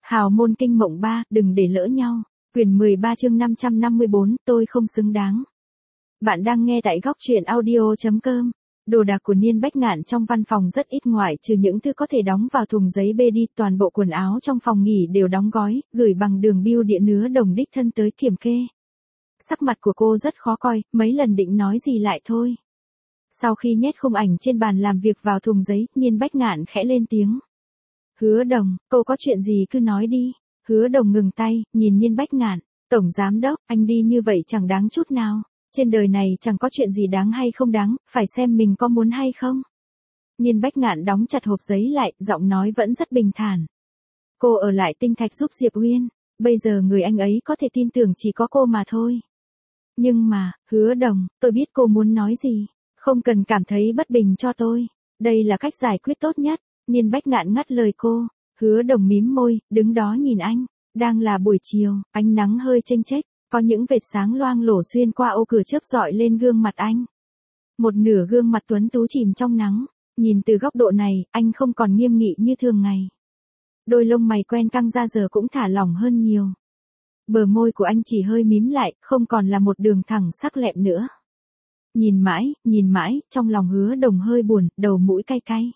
Hào môn kinh mộng 3, đừng để lỡ nhau. Quyển 13 chương 554, tôi không xứng đáng. Bạn đang nghe tại góc truyện audio.com. Đồ đạc của Niên Bách Ngạn trong văn phòng rất ít ngoại trừ những thứ có thể đóng vào thùng giấy bê đi, toàn bộ quần áo trong phòng nghỉ đều đóng gói, gửi bằng đường bưu điện nứa đồng đích thân tới kiểm kê. Sắc mặt của cô rất khó coi, mấy lần định nói gì lại thôi. Sau khi nhét khung ảnh trên bàn làm việc vào thùng giấy, Niên Bách Ngạn khẽ lên tiếng. Hứa Đồng, cô có chuyện gì cứ nói đi. Hứa Đồng ngừng tay, nhìn Niên Bách Ngạn. Tổng giám đốc, anh đi như vậy chẳng đáng chút nào. Trên đời này chẳng có chuyện gì đáng hay không đáng, phải xem mình có muốn hay không. Niên Bách Ngạn đóng chặt hộp giấy lại, giọng nói vẫn rất bình thản. Cô ở lại Tinh Thạch giúp Diệp Uyên. Bây giờ người anh ấy có thể tin tưởng chỉ có cô mà thôi. Nhưng mà, Hứa Đồng, tôi biết cô muốn nói gì. Không cần cảm thấy bất bình cho tôi. Đây là cách giải quyết tốt nhất. Niên Bách Ngạn ngắt lời cô. Hứa Đồng mím môi, đứng đó nhìn anh. Đang là buổi chiều, ánh nắng hơi chênh chếch, có những vệt sáng loang lổ xuyên qua ô cửa chớp rọi lên gương mặt anh. Một nửa gương mặt tuấn tú chìm trong nắng. Nhìn từ góc độ này, anh không còn nghiêm nghị như thường ngày. Đôi lông mày quen căng ra giờ cũng thả lỏng hơn nhiều. Bờ môi của anh chỉ hơi mím lại, không còn là một đường thẳng sắc lẹm nữa. Nhìn mãi, trong lòng Hứa Đồng hơi buồn, đầu mũi cay cay.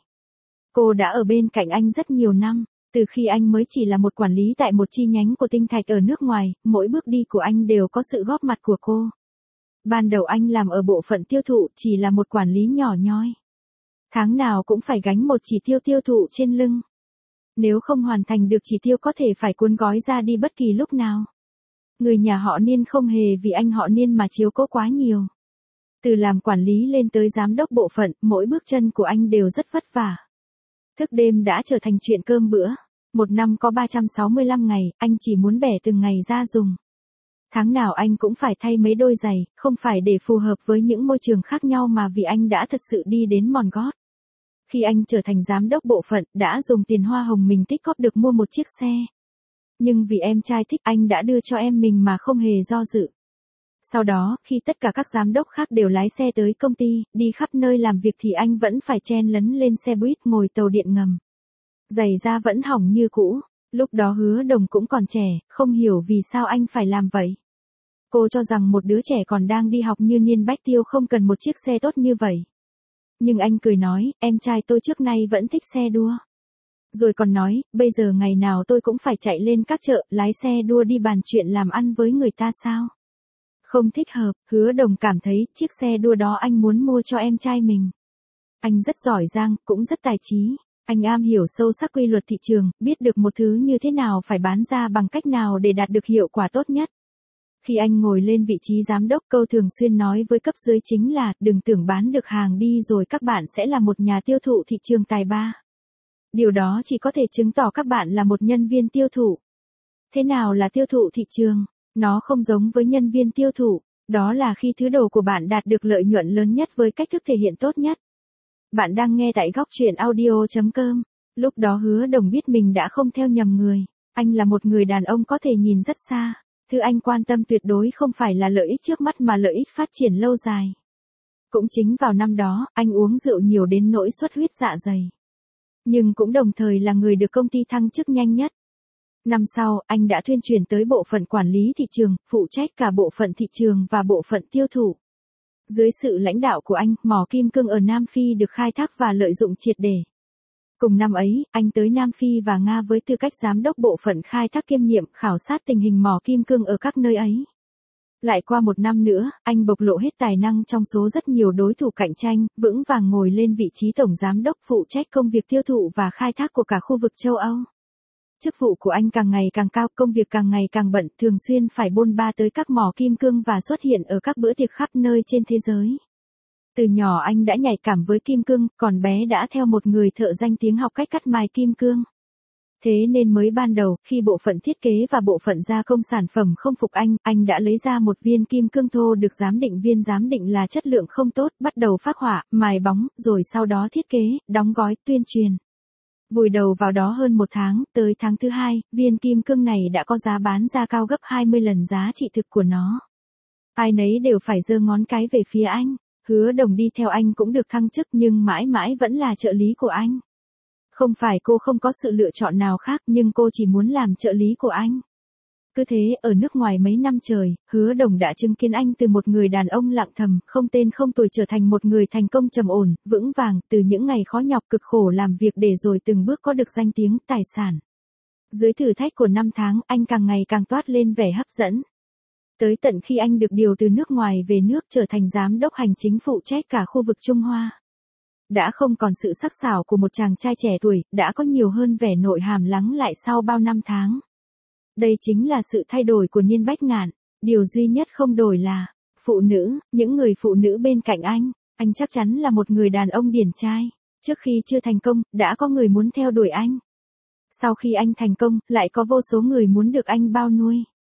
Cô đã ở bên cạnh anh rất nhiều năm, từ khi anh mới chỉ là một quản lý tại một chi nhánh của Tinh Thạch ở nước ngoài, mỗi bước đi của anh đều có sự góp mặt của cô. Ban đầu anh làm ở bộ phận tiêu thụ chỉ là một quản lý nhỏ nhoi. Tháng nào cũng phải gánh một chỉ tiêu tiêu thụ trên lưng. Nếu không hoàn thành được chỉ tiêu có thể phải cuốn gói ra đi bất kỳ lúc nào. Người nhà họ Niên không hề vì anh họ Niên mà chiếu cố quá nhiều. Từ làm quản lý lên tới giám đốc bộ phận, mỗi bước chân của anh đều rất vất vả. Thức đêm đã trở thành chuyện cơm bữa. Một năm có 365 ngày, anh chỉ muốn bẻ từng ngày ra dùng. Tháng nào anh cũng phải thay mấy đôi giày, không phải để phù hợp với những môi trường khác nhau mà vì anh đã thật sự đi đến mòn gót. Khi anh trở thành giám đốc bộ phận, đã dùng tiền hoa hồng mình tích góp được mua một chiếc xe. Nhưng vì em trai thích anh đã đưa cho em mình mà không hề do dự. Sau đó, khi tất cả các giám đốc khác đều lái xe tới công ty, đi khắp nơi làm việc thì anh vẫn phải chen lấn lên xe buýt ngồi tàu điện ngầm. Giày da vẫn hỏng như cũ. Lúc đó Hứa Đồng cũng còn trẻ, không hiểu vì sao anh phải làm vậy. Cô cho rằng một đứa trẻ còn đang đi học như Niên Bách Tiêu không cần một chiếc xe tốt như vậy. Nhưng anh cười nói, em trai tôi trước nay vẫn thích xe đua. Rồi còn nói, bây giờ ngày nào tôi cũng phải chạy lên các chợ, lái xe đua đi bàn chuyện làm ăn với người ta sao? Không thích hợp, Hứa Đồng cảm thấy chiếc xe đua đó anh muốn mua cho em trai mình. Anh rất giỏi giang, cũng rất tài trí. Anh am hiểu sâu sắc quy luật thị trường, biết được một thứ như thế nào phải bán ra bằng cách nào để đạt được hiệu quả tốt nhất. Khi anh ngồi lên vị trí giám đốc, câu thường xuyên nói với cấp dưới chính là, đừng tưởng bán được hàng đi rồi các bạn sẽ là một nhà tiêu thụ thị trường tài ba. Điều đó chỉ có thể chứng tỏ các bạn là một nhân viên tiêu thụ. Thế nào là tiêu thụ thị trường? Nó không giống với nhân viên tiêu thụ, đó là khi thứ đồ của bạn đạt được lợi nhuận lớn nhất với cách thức thể hiện tốt nhất. Bạn đang nghe tại góc truyện audio.com. Lúc đó Hứa Đồng biết mình đã không theo nhầm người. Anh là một người đàn ông có thể nhìn rất xa. Thứ anh quan tâm tuyệt đối không phải là lợi ích trước mắt mà lợi ích phát triển lâu dài. Cũng chính vào năm đó, anh uống rượu nhiều đến nỗi xuất huyết dạ dày. Nhưng cũng đồng thời là người được công ty thăng chức nhanh nhất. Năm sau, anh đã thuyên chuyển tới bộ phận quản lý thị trường, phụ trách cả bộ phận thị trường và bộ phận tiêu thụ. Dưới sự lãnh đạo của anh, mỏ kim cương ở Nam Phi được khai thác và lợi dụng triệt để. Cùng năm ấy, anh tới Nam Phi và Nga với tư cách giám đốc bộ phận khai thác kiêm nhiệm khảo sát tình hình mỏ kim cương ở các nơi ấy. Lại qua một năm nữa, anh bộc lộ hết tài năng trong số rất nhiều đối thủ cạnh tranh, vững vàng ngồi lên vị trí tổng giám đốc phụ trách công việc tiêu thụ và khai thác của cả khu vực châu Âu. Chức vụ của anh càng ngày càng cao, công việc càng ngày càng bận, thường xuyên phải bôn ba tới các mỏ kim cương và xuất hiện ở các bữa tiệc khắp nơi trên thế giới. Từ nhỏ anh đã nhạy cảm với kim cương, còn bé đã theo một người thợ danh tiếng học cách cắt mài kim cương. Thế nên mới ban đầu, khi bộ phận thiết kế và bộ phận gia công sản phẩm không phục anh đã lấy ra một viên kim cương thô được viên giám định là chất lượng không tốt, bắt đầu phác họa, mài bóng, rồi sau đó thiết kế, đóng gói, tuyên truyền. Vùi đầu vào đó hơn một tháng, tới tháng thứ 2, viên kim cương này đã có giá bán ra cao gấp 20 lần giá trị thực của nó. Ai nấy đều phải giơ ngón cái về phía anh. Hứa Đồng đi theo anh cũng được thăng chức nhưng mãi mãi vẫn là trợ lý của anh. Không phải cô không có sự lựa chọn nào khác nhưng cô chỉ muốn làm trợ lý của anh. Cứ thế ở nước ngoài mấy năm trời, Hứa Đồng đã chứng kiến anh từ một người đàn ông lặng thầm, không tên không tuổi trở thành một người thành công trầm ổn, vững vàng, từ những ngày khó nhọc cực khổ làm việc để rồi từng bước có được danh tiếng, tài sản. Dưới thử thách của 5 tháng, anh càng ngày càng toát lên vẻ hấp dẫn. Tới tận khi anh được điều từ nước ngoài về nước trở thành giám đốc hành chính phụ trách cả khu vực Trung Hoa. Đã không còn sự sắc sảo của một chàng trai trẻ tuổi, đã có nhiều hơn vẻ nội hàm lắng lại sau bao năm tháng. Đây chính là sự thay đổi của Niên Bách Ngạn, điều duy nhất không đổi là, phụ nữ, những người phụ nữ bên cạnh anh chắc chắn là một người đàn ông điển trai. Trước khi chưa thành công, đã có người muốn theo đuổi anh. Sau khi anh thành công, lại có vô số người muốn được anh bao nuôi.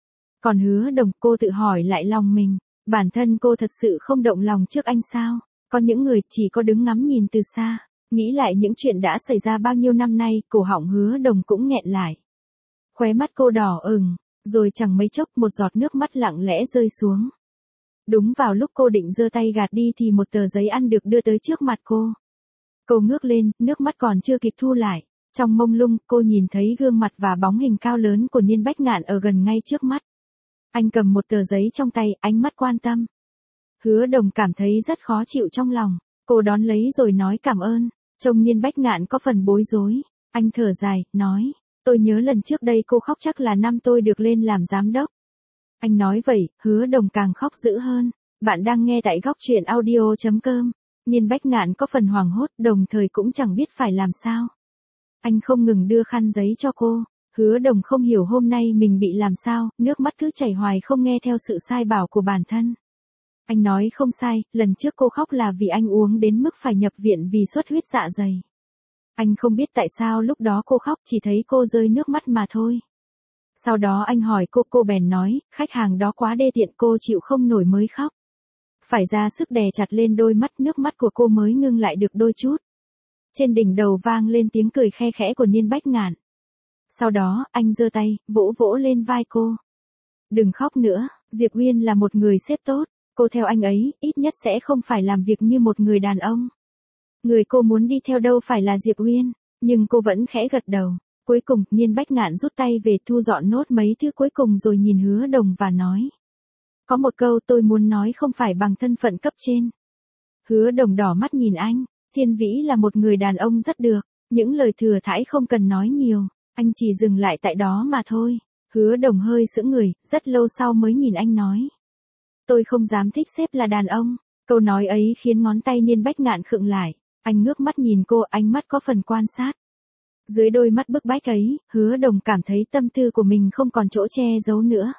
Còn Hứa Đồng, cô tự hỏi lại lòng mình, bản thân cô thật sự không động lòng trước anh sao? Có những người chỉ có đứng ngắm nhìn từ xa, nghĩ lại những chuyện đã xảy ra bao nhiêu năm nay, cổ họng Hứa Đồng cũng nghẹn lại. Khóe mắt cô đỏ ửng, rồi chẳng mấy chốc một giọt nước mắt lặng lẽ rơi xuống. Đúng vào lúc cô định giơ tay gạt đi thì một tờ giấy ăn được đưa tới trước mặt cô. Cô ngước lên, nước mắt còn chưa kịp thu lại. Trong mông lung, cô nhìn thấy gương mặt và bóng hình cao lớn của Niên Bách Ngạn ở gần ngay trước mắt. Anh cầm một tờ giấy trong tay, ánh mắt quan tâm. Hứa Đồng cảm thấy rất khó chịu trong lòng. Cô đón lấy rồi nói cảm ơn. Trông Niên Bách Ngạn có phần bối rối. Anh thở dài, nói. Tôi nhớ lần trước đây cô khóc chắc là năm tôi được lên làm giám đốc. Anh nói vậy, Hứa Đồng càng khóc dữ hơn. Bạn đang nghe tại góc truyện audio.com. Niên Bách Ngạn có phần hoảng hốt, đồng thời cũng chẳng biết phải làm sao. Anh không ngừng đưa khăn giấy cho cô. Hứa Đồng không hiểu hôm nay mình bị làm sao, nước mắt cứ chảy hoài không nghe theo sự sai bảo của bản thân. Anh nói không sai, lần trước cô khóc là vì anh uống đến mức phải nhập viện vì xuất huyết dạ dày. Anh không biết tại sao lúc đó cô khóc, chỉ thấy cô rơi nước mắt mà thôi. Sau đó anh hỏi cô bèn nói, khách hàng đó quá đê tiện, cô chịu không nổi mới khóc. Phải ra sức đè chặt lên đôi mắt, nước mắt của cô mới ngưng lại được đôi chút. Trên đỉnh đầu vang lên tiếng cười khe khẽ của Niên Bách Ngạn. Sau đó, anh giơ tay, vỗ vỗ lên vai cô. Đừng khóc nữa, Diệp Uyên là một người sếp tốt, cô theo anh ấy, ít nhất sẽ không phải làm việc như một người đàn ông. Người cô muốn đi theo đâu phải là Diệp Uyên, nhưng cô vẫn khẽ gật đầu. Cuối cùng, Niên Bách Ngạn rút tay về thu dọn nốt mấy thứ cuối cùng rồi nhìn Hứa Đồng và nói. Có một câu tôi muốn nói không phải bằng thân phận cấp trên. Hứa Đồng đỏ mắt nhìn anh, Thiên Vĩ là một người đàn ông rất được, những lời thừa thãi không cần nói nhiều, anh chỉ dừng lại tại đó mà thôi. Hứa Đồng hơi sững người, rất lâu sau mới nhìn anh nói. Tôi không dám thích sếp là đàn ông, câu nói ấy khiến ngón tay Niên Bách Ngạn khựng lại, anh ngước mắt nhìn cô, ánh mắt có phần quan sát. Dưới đôi mắt bức bách ấy, Hứa Đồng cảm thấy tâm tư của mình không còn chỗ che giấu nữa.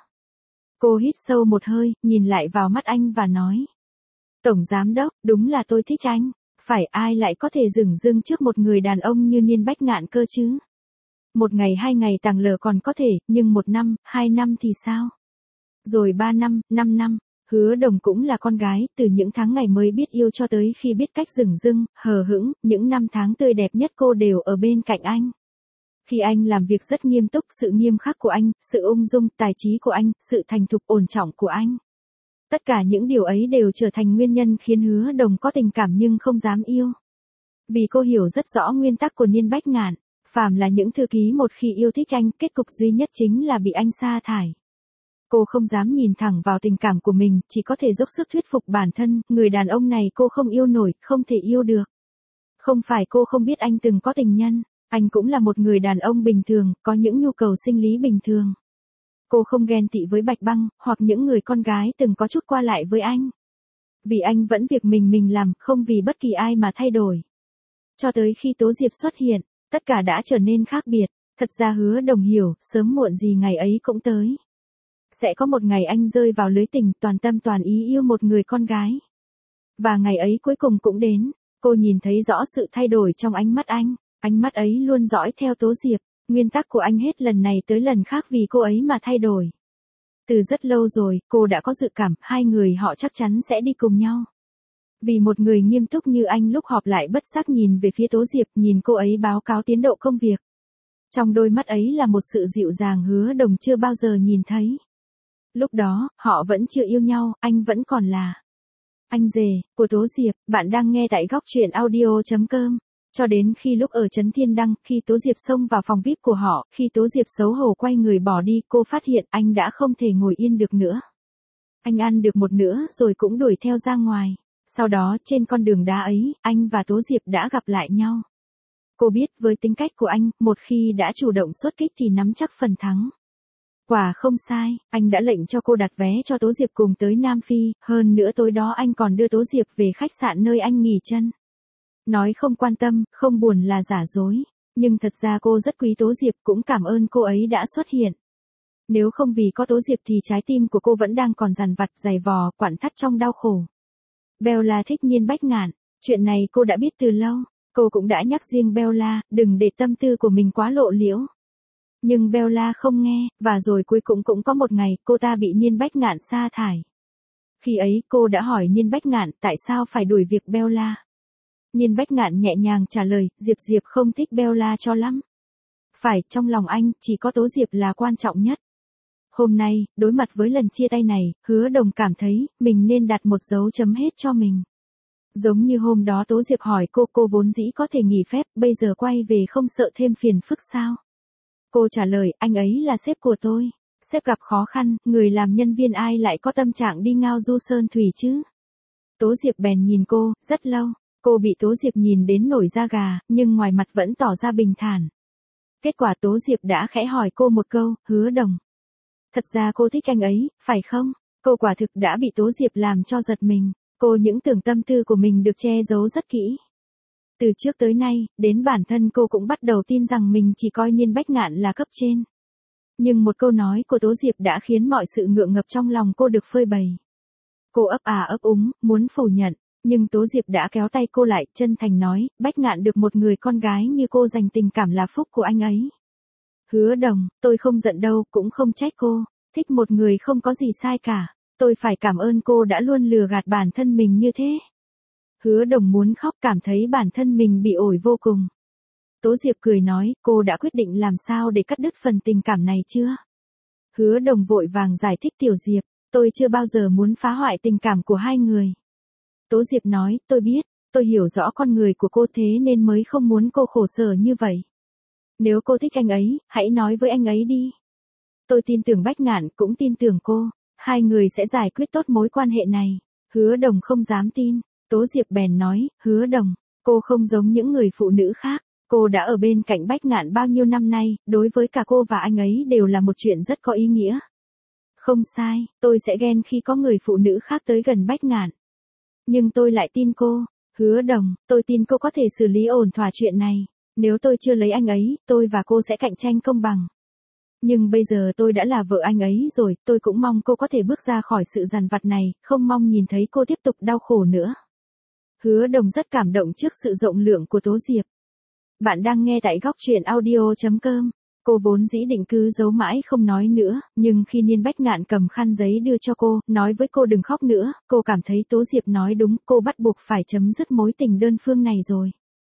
Cô hít sâu một hơi, nhìn lại vào mắt anh và nói. Tổng giám đốc, đúng là tôi thích anh, phải ai lại có thể dửng dưng trước một người đàn ông như Niên Bách Ngạn cơ chứ? Một ngày 2 ngày tàng lờ còn có thể, nhưng 1 năm, 2 năm thì sao? Rồi 3 năm, 5 năm, Hứa Đồng cũng là con gái, từ những tháng ngày mới biết yêu cho tới khi biết cách dửng dưng, hờ hững, những năm tháng tươi đẹp nhất cô đều ở bên cạnh anh. Khi anh làm việc rất nghiêm túc, sự nghiêm khắc của anh, sự ung dung, tài trí của anh, sự thành thục ổn trọng của anh. Tất cả những điều ấy đều trở thành nguyên nhân khiến Hứa Đồng có tình cảm nhưng không dám yêu. Vì cô hiểu rất rõ nguyên tắc của Niên Bách Ngạn, phàm là những thư ký một khi yêu thích anh, kết cục duy nhất chính là bị anh sa thải. Cô không dám nhìn thẳng vào tình cảm của mình, chỉ có thể dốc sức thuyết phục bản thân, người đàn ông này cô không yêu nổi, không thể yêu được. Không phải cô không biết anh từng có tình nhân, anh cũng là một người đàn ông bình thường, có những nhu cầu sinh lý bình thường. Cô không ghen tị với Bạch Băng, hoặc những người con gái từng có chút qua lại với anh. Vì anh vẫn việc mình làm, không vì bất kỳ ai mà thay đổi. Cho tới khi Tố Diệp xuất hiện, tất cả đã trở nên khác biệt. Thật ra Hứa Đồng hiểu, sớm muộn gì ngày ấy cũng tới. Sẽ có một ngày anh rơi vào lưới tình, toàn tâm toàn ý yêu một người con gái. Và ngày ấy cuối cùng cũng đến. Cô nhìn thấy rõ sự thay đổi trong ánh mắt anh. Ánh mắt ấy luôn dõi theo Tố Diệp. Nguyên tắc của anh hết lần này tới lần khác vì cô ấy mà thay đổi. Từ rất lâu rồi, cô đã có dự cảm, hai người họ chắc chắn sẽ đi cùng nhau. Vì một người nghiêm túc như anh lúc họp lại bất giác nhìn về phía Tố Diệp, nhìn cô ấy báo cáo tiến độ công việc. Trong đôi mắt ấy là một sự dịu dàng Hứa Đồng chưa bao giờ nhìn thấy. Lúc đó, họ vẫn chưa yêu nhau, anh vẫn còn là anh rể của Tố Diệp. Bạn đang nghe tại góc truyện audio.com. Cho đến khi lúc ở Trấn Thiên Đăng, khi Tố Diệp xông vào phòng VIP của họ, khi Tố Diệp xấu hổ quay người bỏ đi, cô phát hiện anh đã không thể ngồi yên được nữa. Anh ăn được một nửa rồi cũng đuổi theo ra ngoài. Sau đó trên con đường đá ấy, anh và Tố Diệp đã gặp lại nhau. Cô biết với tính cách của anh, một khi đã chủ động xuất kích thì nắm chắc phần thắng. Quả không sai, anh đã lệnh cho cô đặt vé cho Tố Diệp cùng tới Nam Phi, hơn nữa tối đó anh còn đưa Tố Diệp về khách sạn nơi anh nghỉ chân. Nói không quan tâm, không buồn là giả dối, nhưng thật ra cô rất quý Tố Diệp, cũng cảm ơn cô ấy đã xuất hiện. Nếu không vì có Tố Diệp thì trái tim của cô vẫn đang còn dằn vặt, giày vò, quặn thắt trong đau khổ. Bella thích Nhiên Bách Ngạn, chuyện này cô đã biết từ lâu, cô cũng đã nhắc riêng Bella, đừng để tâm tư của mình quá lộ liễu. Nhưng Bella không nghe, và rồi cuối cùng cũng có một ngày, cô ta bị Nhiên Bách Ngạn sa thải. Khi ấy, cô đã hỏi Nhiên Bách Ngạn tại sao phải đuổi việc Bella. Nhiên Bách Ngạn nhẹ nhàng trả lời, Diệp không thích Bella cho lắm. Phải, trong lòng anh, chỉ có Tố Diệp là quan trọng nhất. Hôm nay, đối mặt với lần chia tay này, Hứa Đồng cảm thấy, mình nên đặt một dấu chấm hết cho mình. Giống như hôm đó Tố Diệp hỏi cô vốn dĩ có thể nghỉ phép, bây giờ quay về không sợ thêm phiền phức sao? Cô trả lời, anh ấy là sếp của tôi. Sếp gặp khó khăn, người làm nhân viên ai lại có tâm trạng đi ngao du sơn thủy chứ? Tố Diệp bèn nhìn cô, rất lâu. Cô bị Tố Diệp nhìn đến nổi da gà, nhưng ngoài mặt vẫn tỏ ra bình thản. Kết quả Tố Diệp đã khẽ hỏi cô một câu, Hứa Đồng. Thật ra cô thích anh ấy, phải không? Cô quả thực đã bị Tố Diệp làm cho giật mình. Cô những tưởng tâm tư của mình được che giấu rất kỹ. Từ trước tới nay, đến bản thân cô cũng bắt đầu tin rằng mình chỉ coi Nhiên Bách Ngạn là cấp trên. Nhưng một câu nói của Tố Diệp đã khiến mọi sự ngượng ngập trong lòng cô được phơi bày. Cô ấp ấp úng, muốn phủ nhận. Nhưng Tố Diệp đã kéo tay cô lại, chân thành nói, Bách Ngạn được một người con gái như cô dành tình cảm là phúc của anh ấy. Hứa Đồng, tôi không giận đâu, cũng không trách cô. Thích một người không có gì sai cả. Tôi phải cảm ơn cô đã luôn lừa gạt bản thân mình như thế. Hứa Đồng muốn khóc, cảm thấy bản thân mình bị ổi vô cùng. Tố Diệp cười nói, cô đã quyết định làm sao để cắt đứt phần tình cảm này chưa? Hứa Đồng vội vàng giải thích, Tiểu Diệp, tôi chưa bao giờ muốn phá hoại tình cảm của hai người. Tố Diệp nói, tôi biết, tôi hiểu rõ con người của cô thế nên mới không muốn cô khổ sở như vậy. Nếu cô thích anh ấy, hãy nói với anh ấy đi. Tôi tin tưởng Bách Ngạn cũng tin tưởng cô, hai người sẽ giải quyết tốt mối quan hệ này. Hứa Đồng không dám tin, Tố Diệp bèn nói, Hứa Đồng, cô không giống những người phụ nữ khác, cô đã ở bên cạnh Bách Ngạn bao nhiêu năm nay, đối với cả cô và anh ấy đều là một chuyện rất có ý nghĩa. Không sai, tôi sẽ ghen khi có người phụ nữ khác tới gần Bách Ngạn. Nhưng tôi lại tin cô, Hứa Đồng, tôi tin cô có thể xử lý ổn thỏa chuyện này. Nếu tôi chưa lấy anh ấy, tôi và cô sẽ cạnh tranh công bằng. Nhưng bây giờ tôi đã là vợ anh ấy rồi, tôi cũng mong cô có thể bước ra khỏi sự dằn vặt này, không mong nhìn thấy cô tiếp tục đau khổ nữa. Hứa Đồng rất cảm động trước sự rộng lượng của Tố Diệp. Bạn đang nghe tại góc truyện audio.com. Cô vốn dĩ định cứ giấu mãi không nói nữa, nhưng khi Nhiên Bách Ngạn cầm khăn giấy đưa cho cô, nói với cô đừng khóc nữa, cô cảm thấy Tố Diệp nói đúng, cô bắt buộc phải chấm dứt mối tình đơn phương này rồi.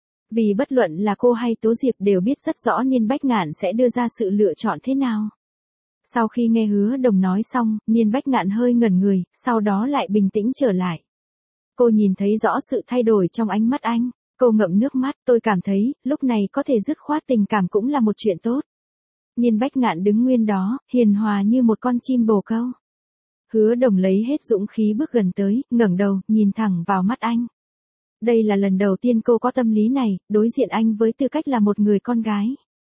Vì bất luận là cô hay Tố Diệp đều biết rất rõ Nhiên Bách Ngạn sẽ đưa ra sự lựa chọn thế nào. Sau khi nghe Hứa Đồng nói xong, Nhiên Bách Ngạn hơi ngẩn người, sau đó lại bình tĩnh trở lại. Cô nhìn thấy rõ sự thay đổi trong ánh mắt anh. Cô ngậm nước mắt, tôi cảm thấy, lúc này có thể dứt khoát tình cảm cũng là một chuyện tốt. Nhiên Bách Ngạn đứng nguyên đó, hiền hòa như một con chim bồ câu. Hứa Đồng lấy hết dũng khí bước gần tới, ngẩng đầu, nhìn thẳng vào mắt anh. Đây là lần đầu tiên cô có tâm lý này, đối diện anh với tư cách là một người con gái.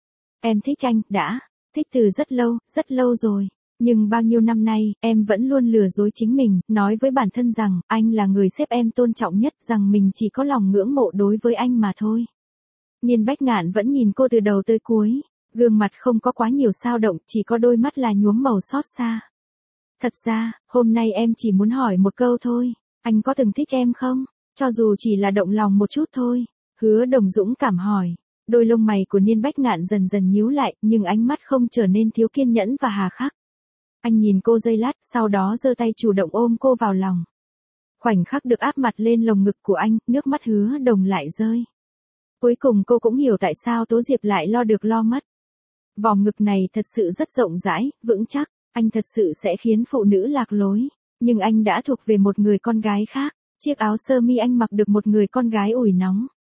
Em thích anh, đã, thích từ rất lâu rồi. Nhưng bao nhiêu năm nay, em vẫn luôn lừa dối chính mình, nói với bản thân rằng, anh là người sếp em tôn trọng nhất, rằng mình chỉ có lòng ngưỡng mộ đối với anh mà thôi. Nhiên Bách Ngạn vẫn nhìn cô từ đầu tới cuối, gương mặt không có quá nhiều dao động, chỉ có đôi mắt là nhuốm màu xót xa. Thật ra, hôm nay em chỉ muốn hỏi một câu thôi, anh có từng thích em không? Cho dù chỉ là động lòng một chút thôi. Hứa Đồng dũng cảm hỏi. Đôi lông mày của Nhiên Bách Ngạn dần dần nhíu lại, nhưng ánh mắt không trở nên thiếu kiên nhẫn và hà khắc. Anh nhìn cô giây lát, sau đó giơ tay chủ động ôm cô vào lòng. Khoảnh khắc được áp mặt lên lồng ngực của anh, nước mắt Hứa Đồng lại rơi. Cuối cùng cô cũng hiểu tại sao Tố Diệp lại lo được lo mất. Vòng ngực này thật sự rất rộng rãi, vững chắc, anh thật sự sẽ khiến phụ nữ lạc lối. Nhưng anh đã thuộc về một người con gái khác. Chiếc áo sơ mi anh mặc được một người con gái ủi nóng.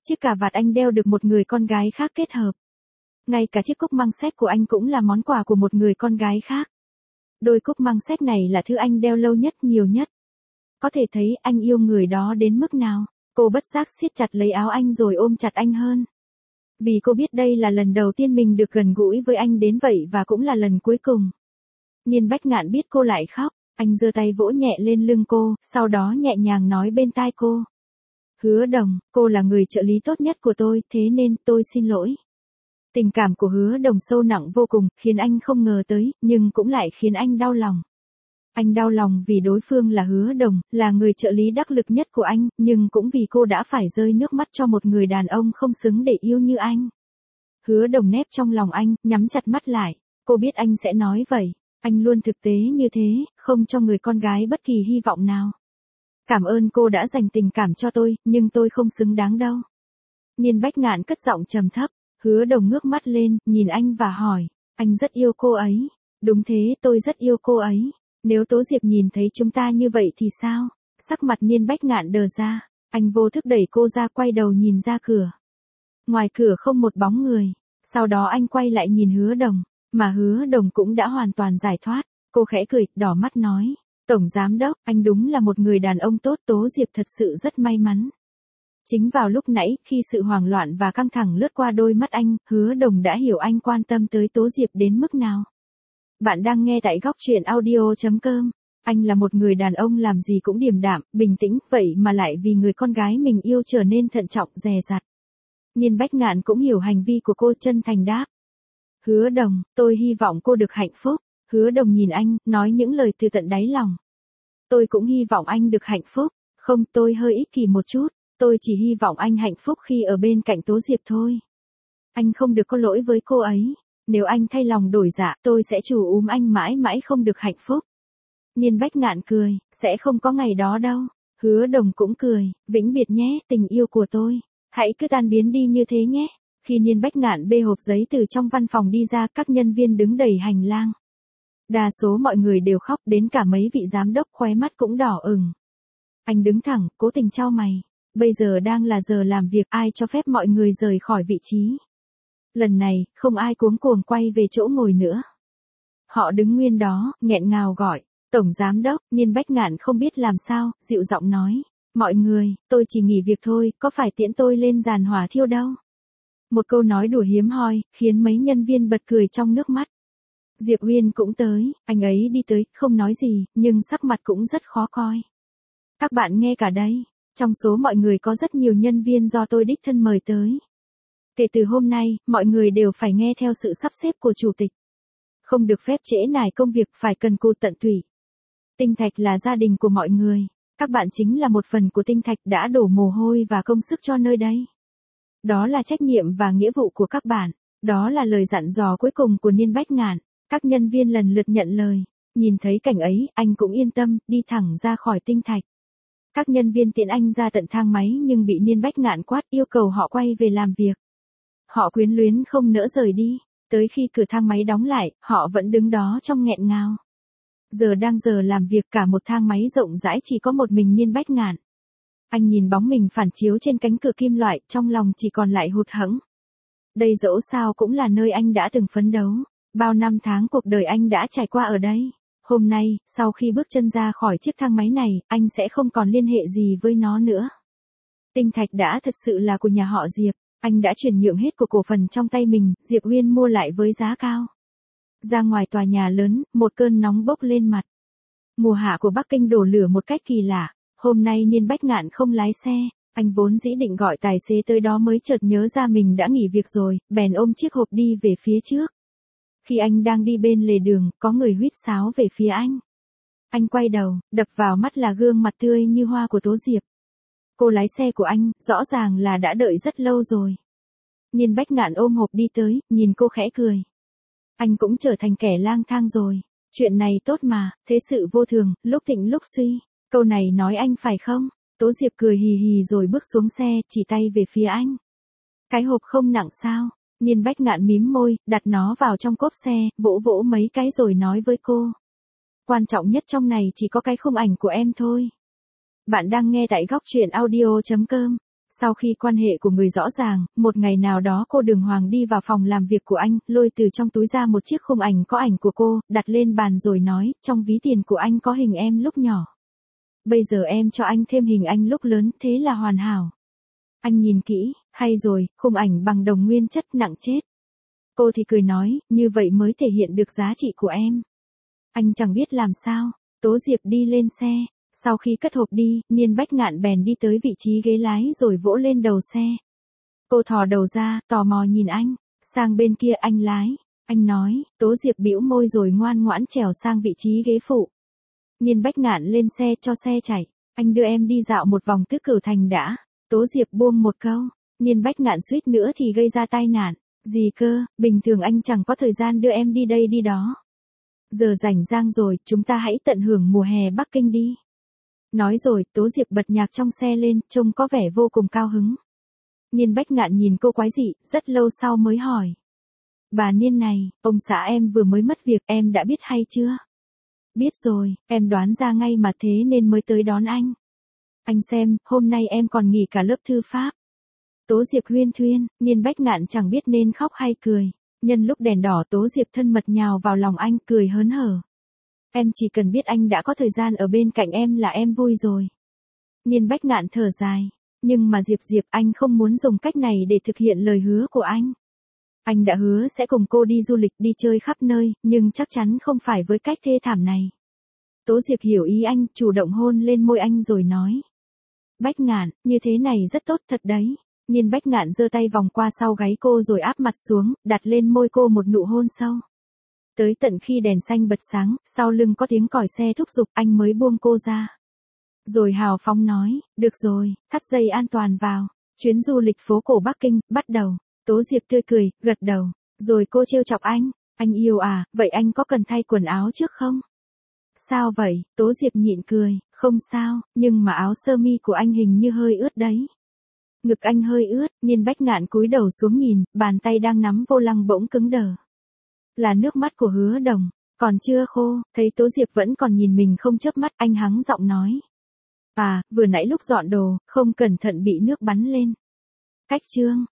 Chiếc cà vạt anh đeo được một người con gái khác kết hợp. Ngay cả chiếc cúc măng xét của anh cũng là món quà của một người con gái khác. Đôi cúc măng xét này là thứ anh đeo lâu nhất, nhiều nhất. Có thể thấy anh yêu người đó đến mức nào. Cô bất giác siết chặt lấy áo anh rồi ôm chặt anh hơn. Vì cô biết đây là lần đầu tiên mình được gần gũi với anh đến vậy và cũng là lần cuối cùng. Niên Bách Ngạn biết cô lại khóc, anh giơ tay vỗ nhẹ lên lưng cô, sau đó nhẹ nhàng nói bên tai cô. Hứa Đồng, cô là người trợ lý tốt nhất của tôi, thế nên tôi xin lỗi. Tình cảm của Hứa Đồng sâu nặng vô cùng, khiến anh không ngờ tới, nhưng cũng lại khiến anh đau lòng. Anh đau lòng vì đối phương là Hứa Đồng, là người trợ lý đắc lực nhất của anh, nhưng cũng vì cô đã phải rơi nước mắt cho một người đàn ông không xứng để yêu như anh. Hứa Đồng nép trong lòng anh, nhắm chặt mắt lại. Cô biết anh sẽ nói vậy. Anh luôn thực tế như thế, không cho người con gái bất kỳ hy vọng nào. Cảm ơn cô đã dành tình cảm cho tôi, nhưng tôi không xứng đáng đâu. Niên Bách Ngạn cất giọng trầm thấp. Hứa Đồng ngước mắt lên, nhìn anh và hỏi. Anh rất yêu cô ấy. Đúng thế, tôi rất yêu cô ấy. Nếu Tố Diệp nhìn thấy chúng ta như vậy thì sao? Sắc mặt Niên Bách Ngạn đờ ra. Anh vô thức đẩy cô ra, quay đầu nhìn ra cửa. Ngoài cửa không một bóng người. Sau đó anh quay lại nhìn Hứa Đồng. Mà Hứa Đồng cũng đã hoàn toàn giải thoát. Cô khẽ cười, đỏ mắt nói. Tổng giám đốc, anh đúng là một người đàn ông tốt. Tố Diệp thật sự rất may mắn. Chính vào lúc nãy, khi sự hoảng loạn và căng thẳng lướt qua đôi mắt anh, Hứa Đồng đã hiểu anh quan tâm tới Tố Diệp đến mức nào. Bạn đang nghe tại góc truyện audio.com. Anh là một người đàn ông làm gì cũng điềm đạm, bình tĩnh, vậy mà lại vì người con gái mình yêu trở nên thận trọng, dè dặt. Niên Bách Ngạn cũng hiểu hành vi của cô, chân thành đáp. Hứa Đồng, tôi hy vọng cô được hạnh phúc. Hứa Đồng nhìn anh, nói những lời từ tận đáy lòng. Tôi cũng hy vọng anh được hạnh phúc. Không, tôi hơi ích kỷ một chút. Tôi chỉ hy vọng anh hạnh phúc khi ở bên cạnh Tố Diệp thôi. Anh không được có lỗi với cô ấy. Nếu anh thay lòng đổi dạ, tôi sẽ chủ anh mãi mãi không được hạnh phúc. Niên Bách Ngạn cười, sẽ không có ngày đó đâu. Hứa Đồng cũng cười, vĩnh biệt nhé, tình yêu của tôi. Hãy cứ tan biến đi như thế nhé. Khi Niên Bách Ngạn bê hộp giấy từ trong văn phòng đi ra, các nhân viên đứng đầy hành lang. Đa số mọi người đều khóc, đến cả mấy vị giám đốc khóe mắt cũng đỏ ửng. Anh đứng thẳng, cố tình chau mày. Bây giờ đang là giờ làm việc, ai cho phép mọi người rời khỏi vị trí. Lần này, không ai cuống cuồng quay về chỗ ngồi nữa. Họ đứng nguyên đó, nghẹn ngào gọi. Tổng giám đốc. Niên Bách Ngạn không biết làm sao, dịu giọng nói. Mọi người, tôi chỉ nghỉ việc thôi, có phải tiễn tôi lên giàn hỏa thiêu đâu. Một câu nói đùa hiếm hoi, khiến mấy nhân viên bật cười trong nước mắt. Diệp Uyên cũng tới, anh ấy đi tới, không nói gì, nhưng sắc mặt cũng rất khó coi. Các bạn nghe cả đấy, trong số mọi người có rất nhiều nhân viên do tôi đích thân mời tới. Kể từ hôm nay, mọi người đều phải nghe theo sự sắp xếp của chủ tịch. Không được phép trễ nải công việc, phải cần cù tận tụy. Tinh Thạch là gia đình của mọi người. Các bạn chính là một phần của Tinh Thạch, đã đổ mồ hôi và công sức cho nơi đây. Đó là trách nhiệm và nghĩa vụ của các bạn. Đó là lời dặn dò cuối cùng của Niên Bách Ngạn. Các nhân viên lần lượt nhận lời. Nhìn thấy cảnh ấy, anh cũng yên tâm, đi thẳng ra khỏi Tinh Thạch. Các nhân viên tiễn anh ra tận thang máy nhưng bị Niên Bách Ngạn quát, yêu cầu họ quay về làm việc. Họ quyến luyến không nỡ rời đi. Tới khi cửa thang máy đóng lại, họ vẫn đứng đó trong nghẹn ngào. Giờ đang giờ làm việc, cả một thang máy rộng rãi chỉ có một mình Niên Bách Ngạn. Anh nhìn bóng mình phản chiếu trên cánh cửa kim loại, trong lòng chỉ còn lại hụt hẫng. Đây dẫu sao cũng là nơi anh đã từng phấn đấu. Bao năm tháng cuộc đời anh đã trải qua ở đây. Hôm nay, sau khi bước chân ra khỏi chiếc thang máy này, anh sẽ không còn liên hệ gì với nó nữa. Tinh Thạch đã thật sự là của nhà họ Diệp. Anh đã chuyển nhượng hết của cổ phần trong tay mình, Diệp Uyên mua lại với giá cao. Ra ngoài tòa nhà lớn, một cơn nóng bốc lên mặt. Mùa hạ của Bắc Kinh đổ lửa một cách kỳ lạ. Hôm nay Niên Bách Ngạn không lái xe, anh vốn dĩ định gọi tài xế tới đó mới chợt nhớ ra mình đã nghỉ việc rồi, bèn ôm chiếc hộp đi về phía trước. Khi anh đang đi bên lề đường, có người huýt sáo về phía anh. Anh quay đầu, đập vào mắt là gương mặt tươi như hoa của Tố Diệp. Cô lái xe của anh, rõ ràng là đã đợi rất lâu rồi. Niên Bách Ngạn ôm hộp đi tới, nhìn cô khẽ cười. Anh cũng trở thành kẻ lang thang rồi. Chuyện này tốt mà, thế sự vô thường, lúc thịnh lúc suy. Câu này nói anh phải không? Tố Diệp cười hì hì rồi bước xuống xe, chỉ tay về phía anh. Cái hộp không nặng sao? Niên Bách Ngạn mím môi, đặt nó vào trong cốp xe, vỗ vỗ mấy cái rồi nói với cô. Quan trọng nhất trong này chỉ có cái khung ảnh của em thôi. Bạn đang nghe tại góc truyện audio.com. Sau khi quan hệ của người rõ ràng, một ngày nào đó cô Đường Hoàng đi vào phòng làm việc của anh, lôi từ trong túi ra một chiếc khung ảnh có ảnh của cô, đặt lên bàn rồi nói, trong ví tiền của anh có hình em lúc nhỏ. Bây giờ em cho anh thêm hình anh lúc lớn, thế là hoàn hảo. Anh nhìn kỹ, hay rồi, khung ảnh bằng đồng nguyên chất nặng chết. Cô thì cười nói, như vậy mới thể hiện được giá trị của em. Anh chẳng biết làm sao, Tố Diệp đi lên xe. Sau khi cất hộp đi, Niên Bách Ngạn bèn đi tới vị trí ghế lái rồi vỗ lên đầu xe. Cô thò đầu ra, tò mò nhìn anh. Sang bên kia anh lái. Anh nói, Tố Diệp bĩu môi rồi ngoan ngoãn trèo sang vị trí ghế phụ. Niên Bách Ngạn lên xe cho xe chạy. Anh đưa em đi dạo một vòng Tứ Cửu Thành đã. Tố Diệp buông một câu. Niên Bách Ngạn suýt nữa thì gây ra tai nạn. Gì cơ, bình thường anh chẳng có thời gian đưa em đi đây đi đó. Giờ rảnh rang rồi, chúng ta hãy tận hưởng mùa hè Bắc Kinh đi. Nói rồi, Tố Diệp bật nhạc trong xe lên, trông có vẻ vô cùng cao hứng. Niên Bách Ngạn nhìn cô quái dị, rất lâu sau mới hỏi. Bà Niên này, ông xã em vừa mới mất việc, em đã biết hay chưa? Biết rồi, em đoán ra ngay mà thế nên mới tới đón anh. Anh xem, hôm nay em còn nghỉ cả lớp thư pháp. Tố Diệp huyên thuyên, Niên Bách Ngạn chẳng biết nên khóc hay cười. Nhân lúc đèn đỏ Tố Diệp thân mật nhào vào lòng anh cười hớn hở. Em chỉ cần biết anh đã có thời gian ở bên cạnh em là em vui rồi. Niên Bách Ngạn thở dài. Nhưng mà Diệp anh không muốn dùng cách này để thực hiện lời hứa của anh. Anh đã hứa sẽ cùng cô đi du lịch đi chơi khắp nơi, nhưng chắc chắn không phải với cách thê thảm này. Tố Diệp hiểu ý anh, chủ động hôn lên môi anh rồi nói. Bách Ngạn, như thế này rất tốt thật đấy. Niên Bách Ngạn giơ tay vòng qua sau gáy cô rồi áp mặt xuống, đặt lên môi cô một nụ hôn sâu. Tới tận khi đèn xanh bật sáng, sau lưng có tiếng còi xe thúc giục anh mới buông cô ra. Rồi hào phóng nói, được rồi, thắt dây an toàn vào. Chuyến du lịch phố cổ Bắc Kinh, bắt đầu. Tố Diệp tươi cười, gật đầu. Rồi cô trêu chọc anh yêu à, vậy anh có cần thay quần áo trước không? Sao vậy? Tố Diệp nhịn cười, không sao, nhưng mà áo sơ mi của anh hình như hơi ướt đấy. Ngực anh hơi ướt, Niên Bách Ngạn cúi đầu xuống nhìn, bàn tay đang nắm vô lăng bỗng cứng đờ. Là nước mắt của Hứa Đồng, còn chưa khô, thấy Tố Diệp vẫn còn nhìn mình không chớp mắt, anh hắng giọng nói. À, vừa nãy lúc dọn đồ, không cẩn thận bị nước bắn lên. Cách chương.